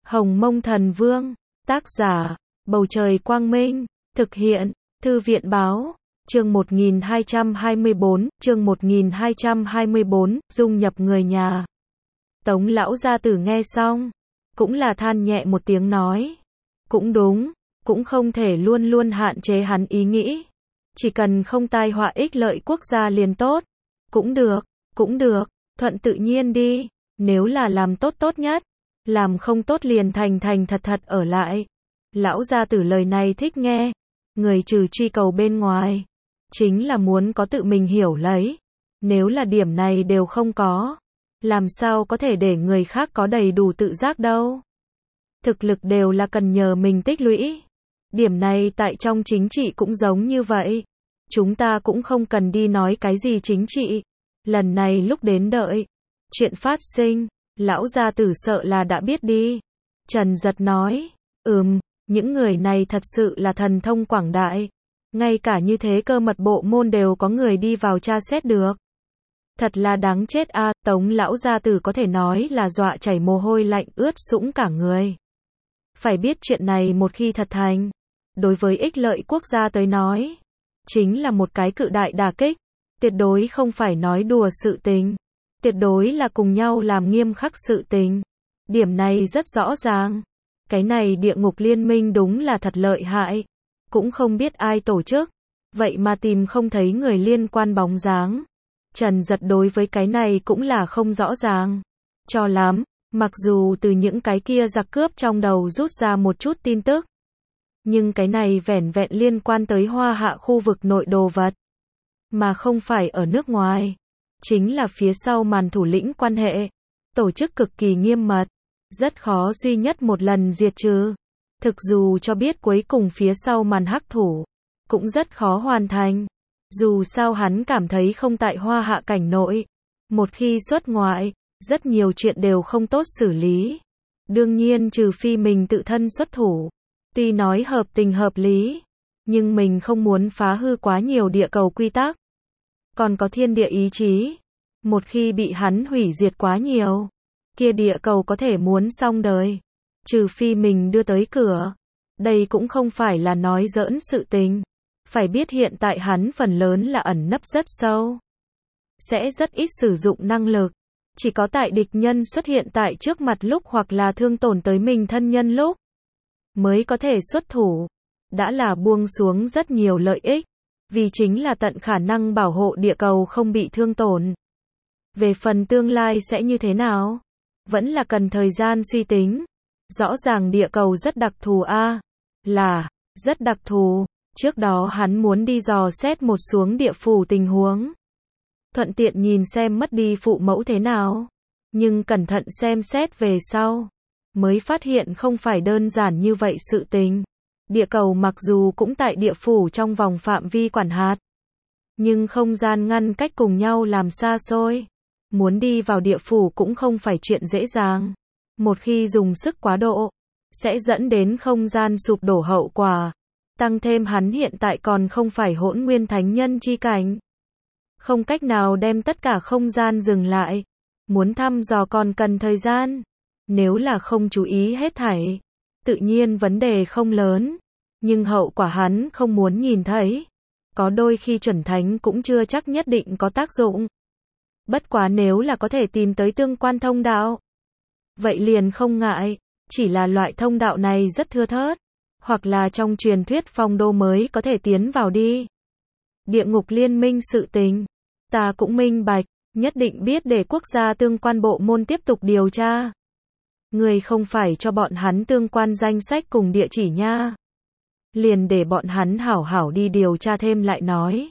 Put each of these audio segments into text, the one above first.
Hồng Mông Thần Vương, tác giả, Bầu Trời Quang Minh, thực hiện, Thư viện Báo, chương 1224, dung nhập người nhà. Tống lão gia tử nghe xong, cũng là than nhẹ một tiếng nói. Cũng đúng, cũng không thể luôn luôn hạn chế hắn ý nghĩ. Chỉ cần không tai họa ích lợi quốc gia liền tốt. Cũng được, thuận tự nhiên đi. Nếu là làm tốt tốt nhất, làm không tốt liền thành thật ở lại. Lão gia tử lời này thích nghe. Người trừ truy cầu bên ngoài, chính là muốn có tự mình hiểu lấy. Nếu là điểm này đều không có, làm sao có thể để người khác có đầy đủ tự giác đâu. Thực lực đều là cần nhờ mình tích lũy. Điểm này tại trong chính trị cũng giống như vậy. Chúng ta cũng không cần đi nói cái gì chính trị. Lần này lúc đến đợi chuyện phát sinh, lão gia tử sợ là đã biết đi. Trần Giật nói, những người này thật sự là thần thông quảng đại. Ngay cả như thế cơ mật bộ môn đều có người đi vào tra xét được. Thật là đáng chết a. Tống lão gia tử có thể nói là dọa chảy mồ hôi lạnh ướt sũng cả người. Phải biết chuyện này một khi thật thành, đối với ích lợi quốc gia tới nói, chính là một cái cự đại đả kích. Tuyệt đối không phải nói đùa sự tình. Tuyệt đối là cùng nhau làm nghiêm khắc sự tình. Điểm này rất rõ ràng. Cái này địa ngục liên minh đúng là thật lợi hại. Cũng không biết ai tổ chức. Vậy mà tìm không thấy người liên quan bóng dáng. Trần Giật đối với cái này cũng là không rõ ràng cho lắm. Mặc dù từ những cái kia giặc cướp trong đầu rút ra một chút tin tức, nhưng cái này vẻn vẹn liên quan tới Hoa Hạ khu vực nội đồ vật, mà không phải ở nước ngoài. Chính là phía sau màn thủ lĩnh quan hệ, tổ chức cực kỳ nghiêm mật, rất khó duy nhất một lần diệt trừ. Thực dù cho biết cuối cùng phía sau màn hắc thủ, cũng rất khó hoàn thành. Dù sao hắn cảm thấy không tại Hoa Hạ cảnh nội. Một khi xuất ngoại, rất nhiều chuyện đều không tốt xử lý. Đương nhiên trừ phi mình tự thân xuất thủ. Tuy nói hợp tình hợp lý, nhưng mình không muốn phá hư quá nhiều địa cầu quy tắc. Còn có thiên địa ý chí. Một khi bị hắn hủy diệt quá nhiều, kia địa cầu có thể muốn xong đời. Trừ phi mình đưa tới cửa. Đây cũng không phải là nói giỡn sự tình. Phải biết hiện tại hắn phần lớn là ẩn nấp rất sâu. Sẽ rất ít sử dụng năng lực. Chỉ có tại địch nhân xuất hiện tại trước mặt lúc hoặc là thương tổn tới mình thân nhân lúc, mới có thể xuất thủ. Đã là buông xuống rất nhiều lợi ích. Vì chính là tận khả năng bảo hộ địa cầu không bị thương tổn. Về phần tương lai sẽ như thế nào? Vẫn là cần thời gian suy tính. Rõ ràng địa cầu rất đặc thù a. Là, rất đặc thù. Trước đó hắn muốn đi dò xét một xuống địa phủ tình huống. Thuận tiện nhìn xem mất đi phụ mẫu thế nào. Nhưng cẩn thận xem xét về sau, mới phát hiện không phải đơn giản như vậy sự tình. Địa cầu mặc dù cũng tại địa phủ trong vòng phạm vi quản hạt, nhưng không gian ngăn cách cùng nhau làm xa xôi. Muốn đi vào địa phủ cũng không phải chuyện dễ dàng. Một khi dùng sức quá độ, sẽ dẫn đến không gian sụp đổ hậu quả. Tăng thêm hắn hiện tại còn không phải hỗn nguyên thánh nhân chi cảnh. Không cách nào đem tất cả không gian dừng lại. Muốn thăm dò còn cần thời gian. Nếu là không chú ý hết thảy, tự nhiên vấn đề không lớn. Nhưng hậu quả hắn không muốn nhìn thấy. Có đôi khi chuẩn thánh cũng chưa chắc nhất định có tác dụng. Bất quá nếu là có thể tìm tới tương quan thông đạo, vậy liền không ngại. Chỉ là loại thông đạo này rất thưa thớt. Hoặc là trong truyền thuyết phong đô mới có thể tiến vào đi. Địa ngục liên minh sự tình, ta cũng minh bạch, nhất định biết để quốc gia tương quan bộ môn tiếp tục điều tra. Người không phải cho bọn hắn tương quan danh sách cùng địa chỉ nha. Liền để bọn hắn hảo hảo đi điều tra thêm lại nói.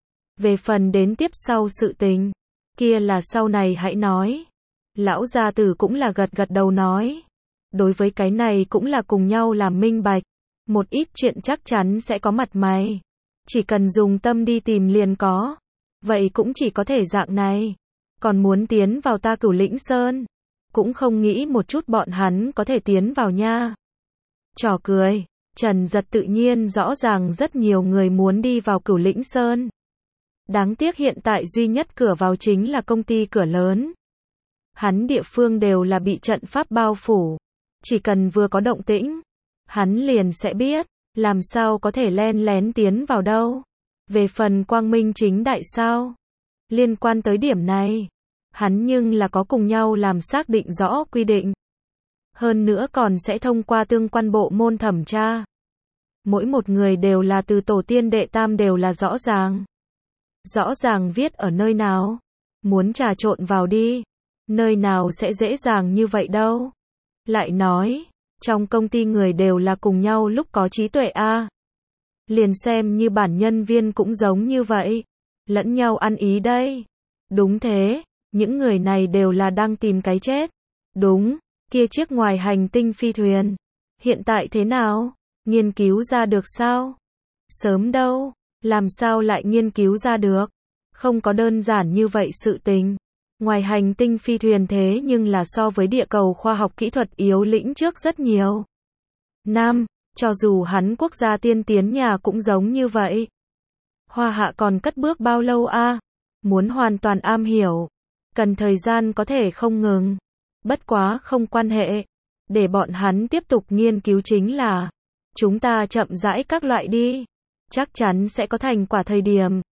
Về phần đến tiếp sau sự tình, kia là sau này hãy nói. Lão gia tử cũng là gật đầu nói. Đối với cái này cũng là cùng nhau làm minh bạch. Một ít chuyện chắc chắn sẽ có mặt mày. Chỉ cần dùng tâm đi tìm liền có. Vậy cũng chỉ có thể dạng này. Còn muốn tiến vào ta Cửu Lĩnh Sơn, cũng không nghĩ một chút bọn hắn có thể tiến vào nha. Trò cười. Trần Giật tự nhiên rõ ràng rất nhiều người muốn đi vào Cửu Lĩnh Sơn. Đáng tiếc hiện tại duy nhất cửa vào chính là công ty cửa lớn. Hắn địa phương đều là bị trận pháp bao phủ. chỉ cần vừa có động tĩnh, hắn liền sẽ biết, làm sao có thể len lén tiến vào đâu. Về phần quang minh chính đại sao? Liên quan tới điểm này, hắn nhưng là có cùng nhau làm xác định rõ quy định. Hơn nữa còn sẽ thông qua tương quan bộ môn thẩm tra. Mỗi một người đều là từ tổ tiên đệ tam đều là rõ ràng. Rõ ràng viết ở nơi nào? Muốn trà trộn vào đi. Nơi nào sẽ dễ dàng như vậy đâu. Lại nói, trong công ty người đều là cùng nhau lúc có trí tuệ a. Liền xem như bản nhân viên cũng giống như vậy. Lẫn nhau ăn ý đây. Đúng thế, những người này đều là đang tìm cái chết. Đúng, kia chiếc ngoài hành tinh phi thuyền. Hiện tại thế nào? Nghiên cứu ra được sao? Sớm đâu, làm sao lại nghiên cứu ra được? Không có đơn giản như vậy sự tình. Ngoài hành tinh phi thuyền thế nhưng là so với địa cầu khoa học kỹ thuật yếu lĩnh trước rất nhiều. Nam, cho dù hắn quốc gia tiên tiến nhà cũng giống như vậy. Hoa hạ còn cất bước bao lâu a? Muốn hoàn toàn am hiểu, cần thời gian có thể không ngừng. Bất quá không quan hệ, để bọn hắn tiếp tục nghiên cứu chính là, chúng ta chậm rãi các loại đi, chắc chắn sẽ có thành quả thời điểm.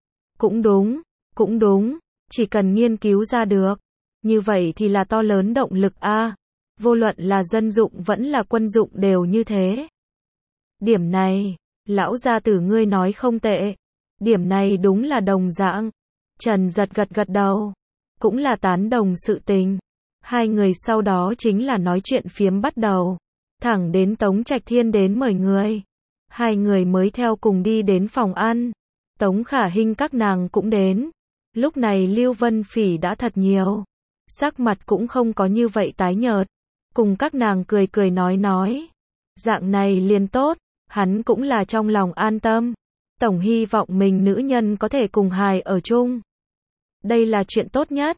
Cũng đúng, chỉ cần nghiên cứu ra được, như vậy thì là to lớn động lực a. Vô luận là dân dụng vẫn là quân dụng đều như thế. Điểm này, lão gia tử ngươi nói không tệ. Điểm này đúng là đồng dạng. Trần Giật gật gật đầu, cũng là tán đồng sự tình. Hai người sau đó chính là nói chuyện phiếm bắt đầu, thẳng đến Tống Trạch Thiên đến mời người. Hai người mới theo cùng đi đến phòng ăn. Tống Khả Hinh các nàng cũng đến. Lúc này Lưu Vân Phỉ đã thật nhiều, sắc mặt cũng không có như vậy tái nhợt, cùng các nàng cười cười nói. Dạng này liền tốt, hắn cũng là trong lòng an tâm. Tổng hy vọng mình nữ nhân có thể cùng hài ở chung. Đây là chuyện tốt nhất.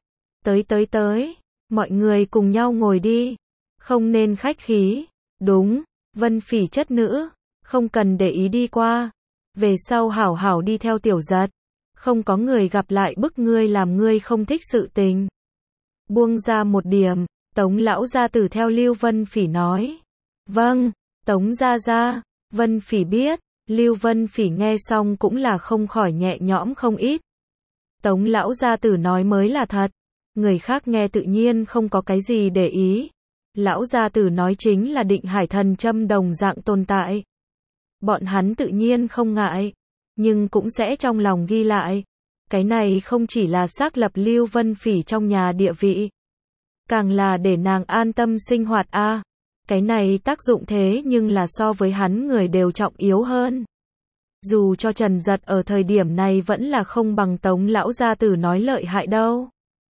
Tới, mọi người cùng nhau ngồi đi. Không nên khách khí. Đúng, Vân Phỉ chất nữ, không cần để ý đi qua. Về sau hảo hảo đi theo Tiểu Giật. Không có người gặp lại bức ngươi làm ngươi không thích sự tình. Buông ra một điểm, Tống lão gia tử theo Lưu Vân Phỉ nói. Vâng, Tống gia gia. Vân Phỉ biết. Lưu Vân Phỉ nghe xong cũng là không khỏi nhẹ nhõm không ít. Tống lão gia tử nói mới là thật. Người khác nghe tự nhiên không có cái gì để ý. Lão gia tử nói chính là Định Hải Thần Châm đồng dạng tồn tại. Bọn hắn tự nhiên không ngại, nhưng cũng sẽ trong lòng ghi lại. Cái này không chỉ là xác lập Lưu Vân Phỉ trong nhà địa vị, càng là để nàng an tâm sinh hoạt a. Cái này tác dụng thế nhưng là so với hắn người đều trọng yếu hơn. Dù cho Trần Giật ở thời điểm này vẫn là không bằng Tống lão gia tử nói lợi hại đâu.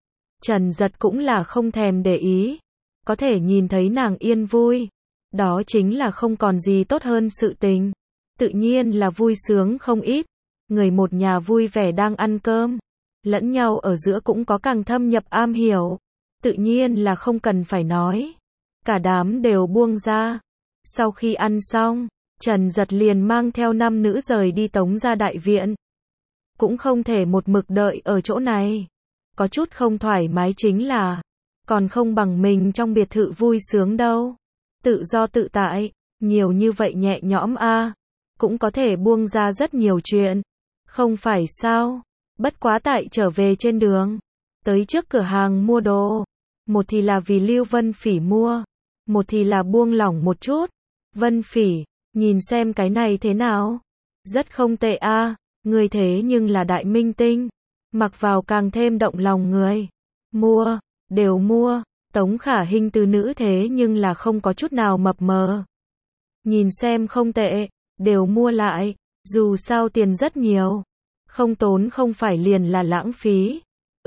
Trần Giật cũng là không thèm để ý. Có thể nhìn thấy nàng yên vui, đó chính là không còn gì tốt hơn sự tình. Tự nhiên là vui sướng không ít. Người một nhà vui vẻ đang ăn cơm, lẫn nhau ở giữa cũng có càng thâm nhập am hiểu. Tự nhiên là không cần phải nói. Cả đám đều buông ra. Sau khi ăn xong, Trần Giật liền mang theo nam nữ rời đi Tống gia đại viện. Cũng không thể một mực đợi ở chỗ này. Có chút không thoải mái chính là, còn không bằng mình trong biệt thự vui sướng đâu. Tự do tự tại, nhiều như vậy nhẹ nhõm a, cũng có thể buông ra rất nhiều chuyện. Không phải sao? Bất quá tại trở về trên đường, tới trước cửa hàng mua đồ. Một thì là vì Lưu Vân Phỉ mua, một thì là buông lỏng một chút. Vân Phỉ, nhìn xem cái này thế nào? Rất không tệ a, người thế nhưng là đại minh tinh, mặc vào càng thêm động lòng người. Mua, đều mua. Tống Khả Hinh từ nữ thế nhưng là không có chút nào mập mờ. Nhìn xem không tệ, đều mua lại, dù sao tiền rất nhiều, không tốn không phải liền là lãng phí.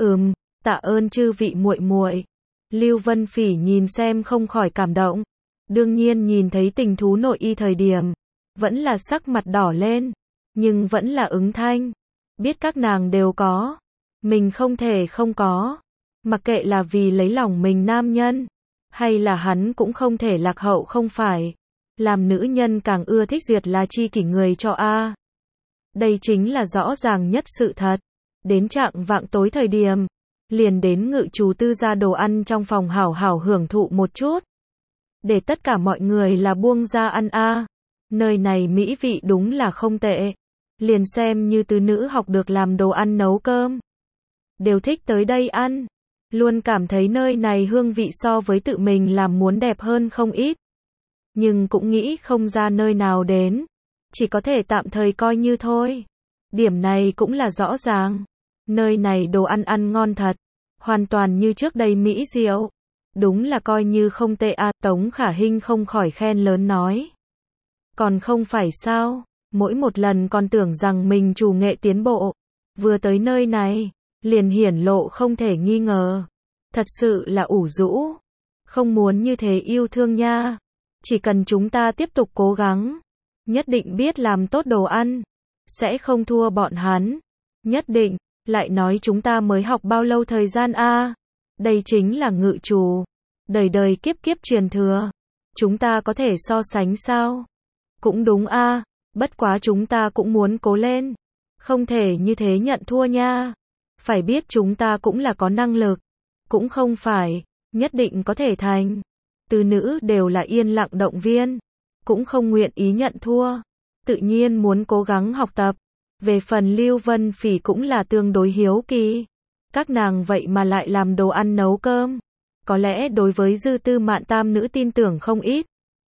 Tạ ơn chư vị muội muội. Lưu Vân Phỉ nhìn xem không khỏi cảm động. Đương nhiên nhìn thấy tình thú nội y thời điểm, vẫn là sắc mặt đỏ lên, nhưng vẫn là ứng thanh. Biết các nàng đều có, mình không thể không có. Mặc kệ là vì lấy lòng mình nam nhân, hay là hắn cũng không thể lạc hậu không phải. Làm nữ nhân càng ưa thích duyệt là chi kỷ người cho a. Đây chính là rõ ràng nhất sự thật. Đến trạng vạng tối thời điểm, liền đến Ngự Trù Tư gia đồ ăn trong phòng hảo hảo hưởng thụ một chút. để tất cả mọi người là buông ra ăn a. Nơi này mỹ vị đúng là không tệ. Liền xem như tứ nữ học được làm đồ ăn nấu cơm. Đều thích tới đây ăn. Luôn cảm thấy nơi này hương vị so với tự mình làm muốn đẹp hơn không ít. Nhưng cũng nghĩ không ra nơi nào đến. Chỉ có thể tạm thời coi như thôi. Điểm này cũng là rõ ràng. Nơi này đồ ăn ăn ngon thật. Hoàn toàn như trước đây mỹ diệu. Đúng là coi như không tệ a. Tống Khả Hinh không khỏi khen lớn nói. Còn không phải sao, mỗi một lần còn tưởng rằng mình chủ nghệ tiến bộ. Vừa tới nơi này, liền hiển lộ không thể nghi ngờ. Thật sự là ủ rũ. Không muốn như thế yêu thương nha. Chỉ cần chúng ta tiếp tục cố gắng. Nhất định biết làm tốt đồ ăn. Sẽ không thua bọn hắn. Nhất định. Lại nói chúng ta mới học bao lâu thời gian a? Đây chính là ngự trù. Đời đời kiếp kiếp truyền thừa. Chúng ta có thể so sánh sao? Cũng đúng a. Bất quá chúng ta cũng muốn cố lên. Không thể như thế nhận thua nha. Phải biết chúng ta cũng là có năng lực. Cũng không phải. Nhất định có thể thành. Tứ nữ đều là yên lặng động viên. Cũng không nguyện ý nhận thua. Tự nhiên muốn cố gắng học tập. Về phần Lưu Vân Phỉ cũng là tương đối hiếu kỳ. Các nàng vậy mà lại làm đồ ăn nấu cơm. Có lẽ đối với Dư Tư Mạn tam nữ tin tưởng không ít.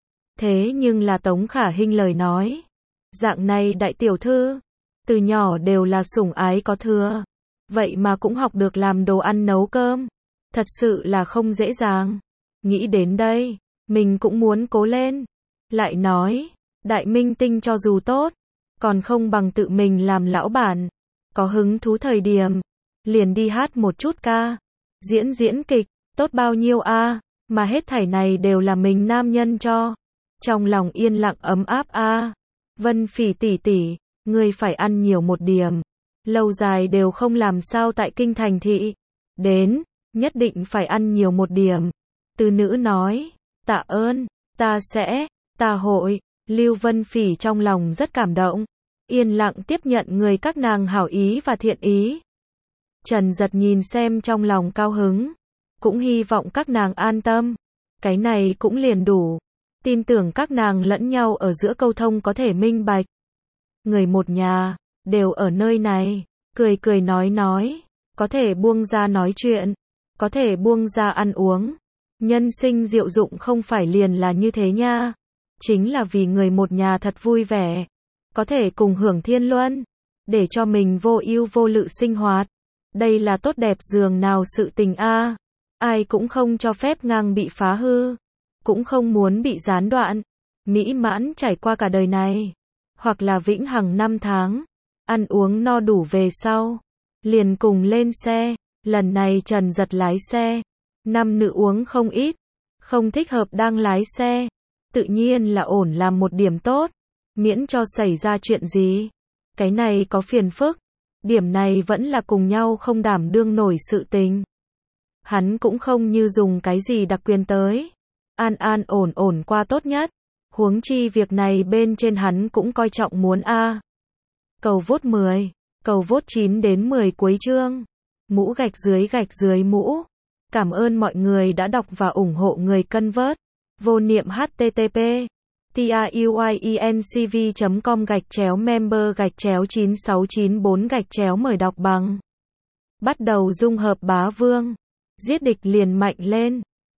Thế nhưng là Tống Khả Hinh lời nói. Dạng này đại tiểu thư. Từ nhỏ đều là sủng ái có thừa. Vậy mà cũng học được làm đồ ăn nấu cơm. Thật sự là không dễ dàng. Nghĩ đến đây. Mình cũng muốn cố lên. Lại nói. Đại minh tinh cho dù tốt. Còn không bằng tự mình làm lão bản. Có hứng thú thời điểm. Liền đi hát một chút ca. Diễn kịch. Tốt bao nhiêu a. Mà hết thảy này đều là mình nam nhân cho. Trong lòng yên lặng ấm áp a. Vân Phỉ tỷ tỷ. Ngươi phải ăn nhiều một điểm. Lâu dài đều không làm sao tại kinh thành thị. Đến. Nhất định phải ăn nhiều một điểm. Tứ nữ nói. Tạ ơn. Ta sẽ. Ta hội. Lưu Vân Phỉ trong lòng rất cảm động. Yên lặng tiếp nhận người các nàng hảo ý và thiện ý. Trần Giật nhìn xem trong lòng cao hứng. Cũng hy vọng các nàng an tâm. Cái này cũng liền đủ. Tin tưởng các nàng lẫn nhau ở giữa câu thông có thể minh bạch. Người một nhà, đều ở nơi này. Cười cười nói. Có thể buông ra nói chuyện. Có thể buông ra ăn uống. Nhân sinh diệu dụng không phải liền là như thế nha. Chính là vì người một nhà thật vui vẻ. Có thể cùng hưởng thiên luân. Để cho mình vô ưu vô lự sinh hoạt. Đây là tốt đẹp dường nào sự tình a. Ai cũng không cho phép ngang bị phá hư. Cũng không muốn bị gián đoạn. Mỹ mãn trải qua cả đời này. Hoặc là vĩnh hằng năm tháng. Ăn uống no đủ về sau. Liền cùng lên xe. Lần này Trần Giật lái xe. Nam nữ uống không ít. Không thích hợp đang lái xe. Tự nhiên là ổn làm một điểm tốt. Miễn cho xảy ra chuyện gì. Cái này có phiền phức. Điểm này vẫn là cùng nhau không đảm đương nổi sự tình. Hắn cũng không như dùng cái gì đặc quyền tới. An ổn qua tốt nhất. Huống chi việc này bên trên hắn cũng coi trọng muốn a. Cầu vote 10. Cầu vote 9 đến 10 cuối chương. Mũ gạch dưới mũ. Cảm ơn mọi người đã đọc và ủng hộ người cân vớt. Vô niệm http truyencv.com/member/9694 mời đọc bằng. Bắt đầu dung hợp bá vương. Giết địch liền mạnh lên.